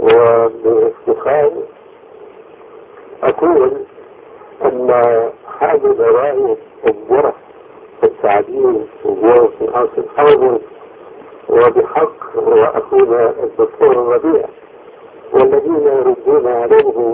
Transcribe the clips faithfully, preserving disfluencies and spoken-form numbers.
وباختصار أقول أن هذه الرواية الجرح والتعديل وجوه في العصر الحاضر وبحق هو أخونا الدكتور الربيع، والذين يردون عليه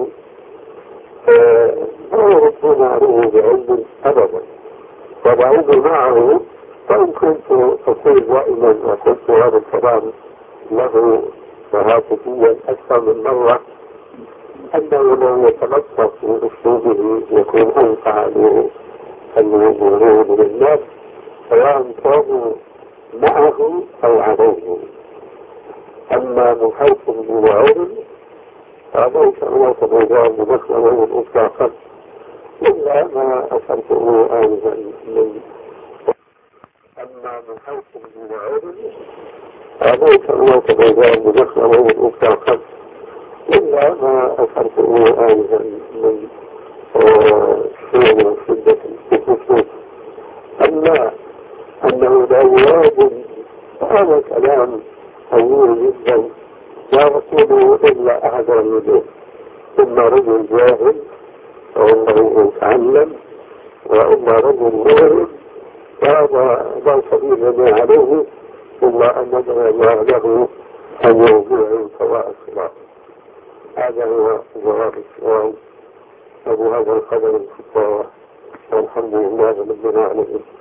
لا يردون عليه بعلم أبدا، وبعيد معه. وإن كنت أقول دائما وقلت هذا الكلام له هاتفيا أكثر من مرة أنه لو يتلطف بأسلوبه يكون أنفع للمؤمنين للناس سواء كانوا معه أو عليه. أما من حيث المواعظ فليس هناك مجال لمسألة إطلاقا إلا ما أشرته آنفا من. أما من حيث المواعظ فليس هناك مجال لمسألة إطلاقا إلا ما أشرته آنفا من شيء شدة الخصوص. أما أنه لا يواجب هذا كلام طويل جدا لا يقوله إلا أحد الرجل، إما رجل جاهل وإنه يتعلم، وإما رجل مؤمن، فهذا لا سبيل لنا عليه إلا أن ندعو الله له أن يهديه سواء الصراط. هذا هو جواب السؤال، وبهذا القدر الكفاية، والحمد لله رب العالمين.